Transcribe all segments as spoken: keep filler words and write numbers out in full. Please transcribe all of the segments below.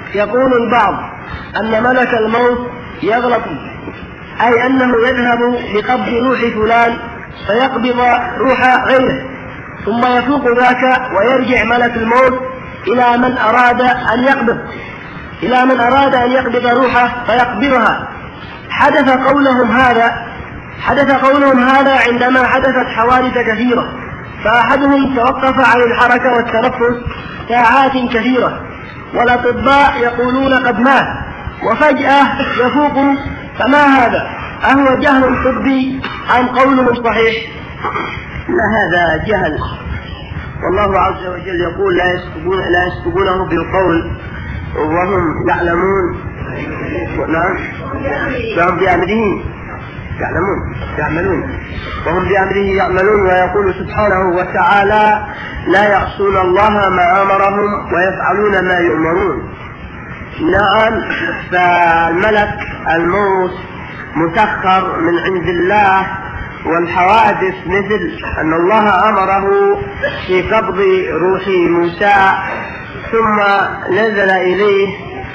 يقول البعض أن ملك الموت يغلط، أي أنه يذهب لقبض روح فلان فيقبض روح غيره، ثم يفوق ذاك ويرجع ملك الموت إلى من أراد أن يقبض إلى من أراد أن يقبض روحه فيقبضها. حدث قولهم هذا حدث قولهم هذا عندما حدثت حوادث كثيرة، فأحدهم توقف عن الحركة والتنفس ساعات كثيرة، والأطباء يقولون قد مات، وفجأة يفوق. فما هذا؟ أهو جهل طبي أم قول صحيح؟ لا، هذا جهل، والله عز وجل يقول لا يسبقون لا يسبقونه بالقول وهم يعلمون. نعم، وهم بأمره يعلمون يعملون وهم بأمره يعملون. ويقول سبحانه وتعالى لا يعصون الله ما أمرهم ويفعلون ما يؤمرون. نعم، فالملك الموت مسخر من عند الله، والحوادث مثل أن الله أمره في قبض روح موسى ثم نزل إليه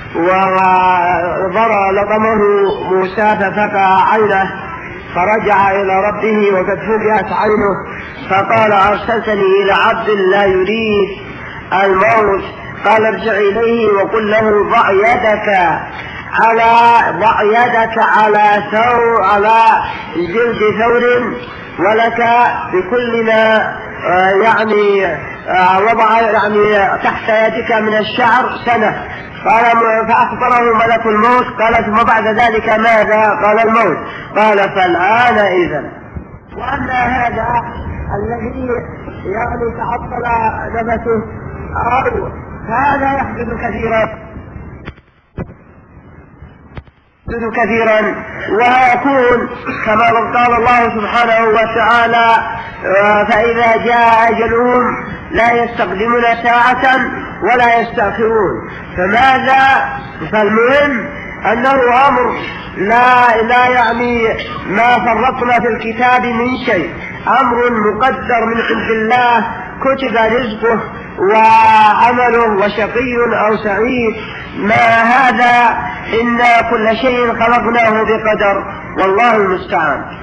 ولطمه موسى ففقع عينه فرجع إلى ربه وقد فقعت عينه، فقال أرسلتني إلى عبد لا يريد الموت، قال ارجع إليه وقل له ضع يدك على ضع يدك على ثور على جلد ثور ولك بكل ما آه يعني آه وضع يعني تحت يدك من الشعر سنة. قال فأخبره ملك الموت، قال ثم بعد ذلك ماذا؟ قال الموت. قال فالآن إذن. وأن هذا الذي يعني تعطل نفسه أو هذا يحدث كثيرا كثيرا ويكون كما قال الله سبحانه وتعالى فإذا جاء أجلهم لا يستقدمون ساعة ولا يستأخرون. فماذا؟ فالمهم أنه أمر لا, لا يعني ما فرطنا في الكتاب من شيء، أمر مقدر من عند الله، كتب رزقه وعمله وشقي أو سعيد. ما هذا؟ إن كل شيء خلقناه بقدر، والله المستعان.